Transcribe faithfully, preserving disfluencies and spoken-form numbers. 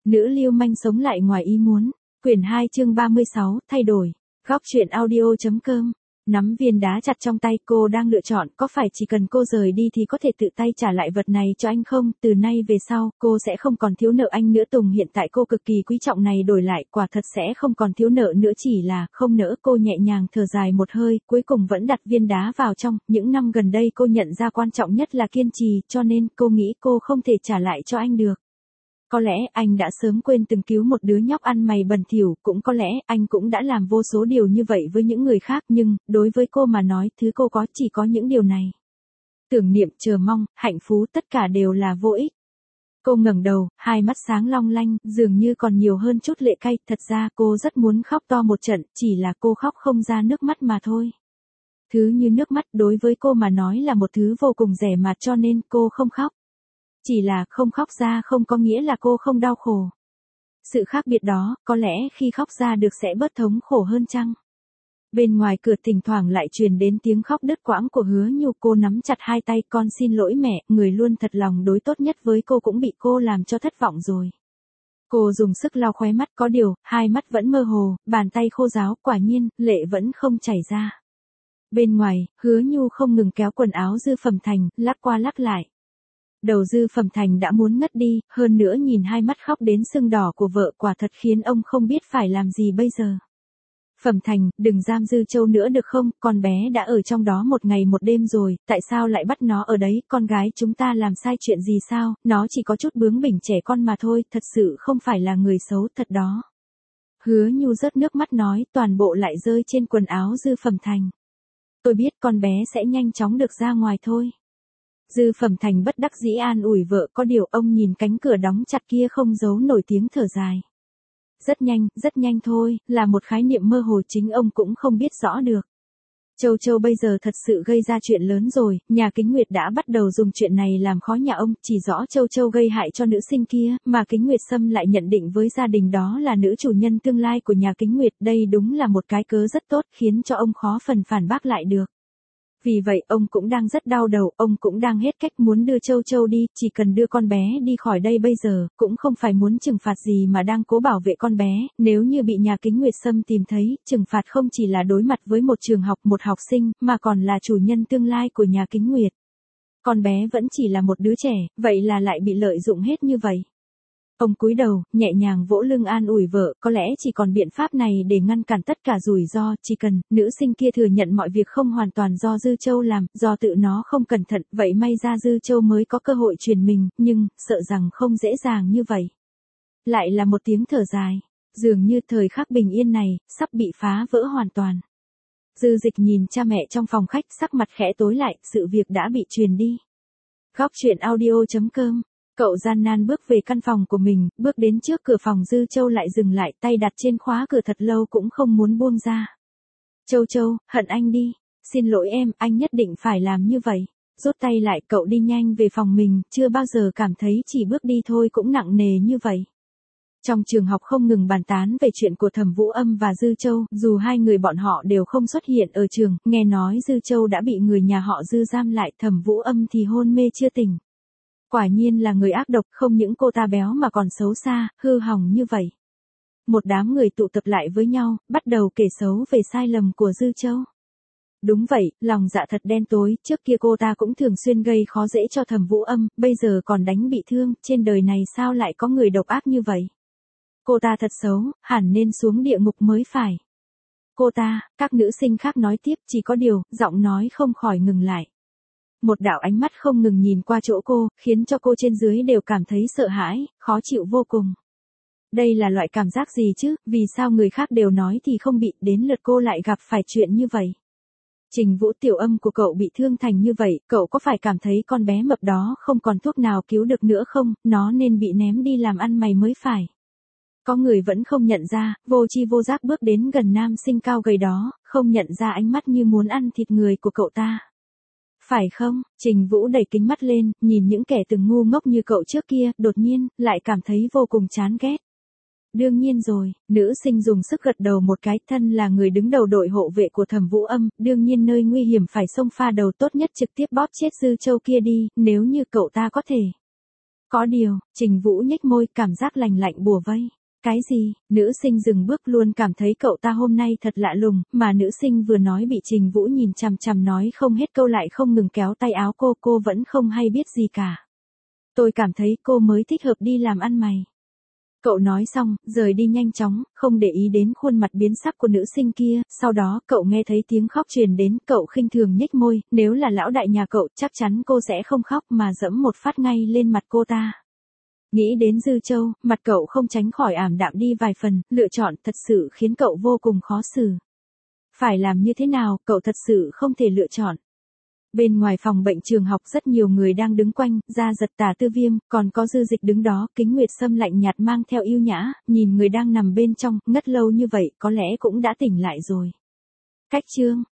Nữ lưu manh sống lại ngoài ý muốn. Quyển hai chương ba mươi sáu, thay đổi. Góc truyện audio.com. Nắm viên đá chặt trong tay, cô đang lựa chọn có phải chỉ cần cô rời đi thì có thể tự tay trả lại vật này cho anh không. Từ nay về sau, cô sẽ không còn thiếu nợ anh nữa. Tùng hiện tại cô cực kỳ quý trọng này đổi lại, quả thật sẽ không còn thiếu nợ nữa, chỉ là không nỡ. Cô nhẹ nhàng thở dài một hơi, cuối cùng vẫn đặt viên đá vào trong. Những năm gần đây cô nhận ra quan trọng nhất là kiên trì, cho nên cô nghĩ cô không thể trả lại cho anh được. Có lẽ anh đã sớm quên từng cứu một đứa nhóc ăn mày bẩn thỉu, cũng có lẽ anh cũng đã làm vô số điều như vậy với những người khác, nhưng đối với cô mà nói, thứ cô có chỉ có những điều này. Tưởng niệm, chờ mong, hạnh phúc, tất cả đều là vô ích. Cô ngẩng đầu, hai mắt sáng long lanh, dường như còn nhiều hơn chút lệ cay. Thật ra cô rất muốn khóc to một trận, chỉ là cô khóc không ra nước mắt mà thôi. Thứ như nước mắt đối với cô mà nói là một thứ vô cùng rẻ mạt, cho nên cô không khóc. Chỉ là không khóc ra không có nghĩa là cô không đau khổ. Sự khác biệt đó, có lẽ khi khóc ra được sẽ bớt thống khổ hơn chăng? Bên ngoài cửa thỉnh thoảng lại truyền đến tiếng khóc đứt quãng của Hứa Nhu. Cô nắm chặt hai tay, con xin lỗi mẹ, người luôn thật lòng đối tốt nhất với cô cũng bị cô làm cho thất vọng rồi. Cô dùng sức lau khóe mắt, có điều, hai mắt vẫn mơ hồ, bàn tay khô ráo, quả nhiên, lệ vẫn không chảy ra. Bên ngoài, Hứa Nhu không ngừng kéo quần áo Dư Phẩm Thành, lắc qua lắc lại. Đầu Dư Phẩm Thành đã muốn ngất đi, hơn nữa nhìn hai mắt khóc đến sưng đỏ của vợ quả thật khiến ông không biết phải làm gì bây giờ. Phẩm Thành, đừng giam Dư Châu nữa được không, con bé đã ở trong đó một ngày một đêm rồi, tại sao lại bắt nó ở đấy, con gái chúng ta làm sai chuyện gì sao, nó chỉ có chút bướng bỉnh trẻ con mà thôi, thật sự không phải là người xấu thật đó. Hứa Nhu rớt nước mắt nói, toàn bộ lại rơi trên quần áo Dư Phẩm Thành. Tôi biết con bé sẽ nhanh chóng được ra ngoài thôi. Dư Phẩm Thành bất đắc dĩ an ủi vợ, có điều ông nhìn cánh cửa đóng chặt kia không giấu nổi tiếng thở dài. Rất nhanh, rất nhanh thôi, là một khái niệm mơ hồ chính ông cũng không biết rõ được. Châu Châu bây giờ thật sự gây ra chuyện lớn rồi, nhà Kính Nguyệt đã bắt đầu dùng chuyện này làm khó nhà ông, chỉ rõ Châu Châu gây hại cho nữ sinh kia, mà Kính Nguyệt Sâm lại nhận định với gia đình đó là nữ chủ nhân tương lai của nhà Kính Nguyệt, đây đúng là một cái cớ rất tốt, khiến cho ông khó phần phản bác lại được. Vì vậy ông cũng đang rất đau đầu, ông cũng đang hết cách muốn đưa Châu Châu đi, chỉ cần đưa con bé đi khỏi đây bây giờ, cũng không phải muốn trừng phạt gì mà đang cố bảo vệ con bé, nếu như bị nhà Kính Nguyệt Sâm tìm thấy, trừng phạt không chỉ là đối mặt với một trường học, một học sinh, mà còn là chủ nhân tương lai của nhà Kính Nguyệt. Con bé vẫn chỉ là một đứa trẻ, vậy là lại bị lợi dụng hết như vậy. Ông cúi đầu, nhẹ nhàng vỗ lưng an ủi vợ, có lẽ chỉ còn biện pháp này để ngăn cản tất cả rủi ro, chỉ cần, nữ sinh kia thừa nhận mọi việc không hoàn toàn do Dư Châu làm, do tự nó không cẩn thận, vậy may ra Dư Châu mới có cơ hội truyền mình, nhưng, sợ rằng không dễ dàng như vậy. Lại là một tiếng thở dài, dường như thời khắc bình yên này, sắp bị phá vỡ hoàn toàn. Dư Dịch nhìn cha mẹ trong phòng khách, sắc mặt khẽ tối lại, sự việc đã bị truyền đi. Góc truyện audio.com. Cậu gian nan bước về căn phòng của mình, bước đến trước cửa phòng Dư Châu lại dừng lại, tay đặt trên khóa cửa thật lâu cũng không muốn buông ra. Châu Châu, hận anh đi, xin lỗi em, anh nhất định phải làm như vậy. Rút tay lại, cậu đi nhanh về phòng mình, chưa bao giờ cảm thấy chỉ bước đi thôi cũng nặng nề như vậy. Trong trường học không ngừng bàn tán về chuyện của Thẩm Vũ Âm và Dư Châu, dù hai người bọn họ đều không xuất hiện ở trường, nghe nói Dư Châu đã bị người nhà họ Dư giam lại, Thẩm Vũ Âm thì hôn mê chưa tỉnh. Quả nhiên là người ác độc, không những cô ta béo mà còn xấu xa, hư hỏng như vậy. Một đám người tụ tập lại với nhau, bắt đầu kể xấu về sai lầm của Dư Châu. Đúng vậy, lòng dạ thật đen tối, trước kia cô ta cũng thường xuyên gây khó dễ cho Thẩm Vũ Âm, bây giờ còn đánh bị thương, trên đời này sao lại có người độc ác như vậy. Cô ta thật xấu, hẳn nên xuống địa ngục mới phải. Cô ta, các nữ sinh khác nói tiếp, chỉ có điều, giọng nói không khỏi ngừng lại. Một đạo ánh mắt không ngừng nhìn qua chỗ cô, khiến cho cô trên dưới đều cảm thấy sợ hãi, khó chịu vô cùng. Đây là loại cảm giác gì chứ, vì sao người khác đều nói thì không bị, đến lượt cô lại gặp phải chuyện như vậy. Trình Vũ, tiểu âm của cậu bị thương thành như vậy, cậu có phải cảm thấy con bé mập đó không còn thuốc nào cứu được nữa không, nó nên bị ném đi làm ăn mày mới phải. Có người vẫn không nhận ra, vô chi vô giác bước đến gần nam sinh cao gầy đó, không nhận ra ánh mắt như muốn ăn thịt người của cậu ta. Phải không? Trình Vũ đẩy kính mắt lên, nhìn những kẻ từng ngu ngốc như cậu trước kia, đột nhiên, lại cảm thấy vô cùng chán ghét. Đương nhiên rồi, nữ sinh dùng sức gật đầu một cái, thân là người đứng đầu đội hộ vệ của Thẩm Vũ Âm, đương nhiên nơi nguy hiểm phải xông pha đầu, tốt nhất trực tiếp bóp chết Dư Châu kia đi, nếu như cậu ta có thể. Có điều, Trình Vũ nhếch môi, cảm giác lành lạnh bùa vây. Cái gì? Nữ sinh dừng bước, luôn cảm thấy cậu ta hôm nay thật lạ lùng, mà nữ sinh vừa nói bị Trình Vũ nhìn chằm chằm nói không hết câu lại không ngừng kéo tay áo cô, cô vẫn không hay biết gì cả. Tôi cảm thấy cô mới thích hợp đi làm ăn mày. Cậu nói xong, rời đi nhanh chóng, không để ý đến khuôn mặt biến sắc của nữ sinh kia, sau đó cậu nghe thấy tiếng khóc truyền đến, cậu khinh thường nhếch môi, nếu là lão đại nhà cậu chắc chắn cô sẽ không khóc mà dẫm một phát ngay lên mặt cô ta. Nghĩ đến Dư Châu, mặt cậu không tránh khỏi ảm đạm đi vài phần, lựa chọn thật sự khiến cậu vô cùng khó xử. Phải làm như thế nào, cậu thật sự không thể lựa chọn. Bên ngoài phòng bệnh trường học rất nhiều người đang đứng quanh, Gia Giật, Tả Tư Viêm, còn có Dư Dịch đứng đó, Kính Nguyệt Sâm lạnh nhạt mang theo yêu nhã, nhìn người đang nằm bên trong, ngất lâu như vậy, có lẽ cũng đã tỉnh lại rồi. Cách chương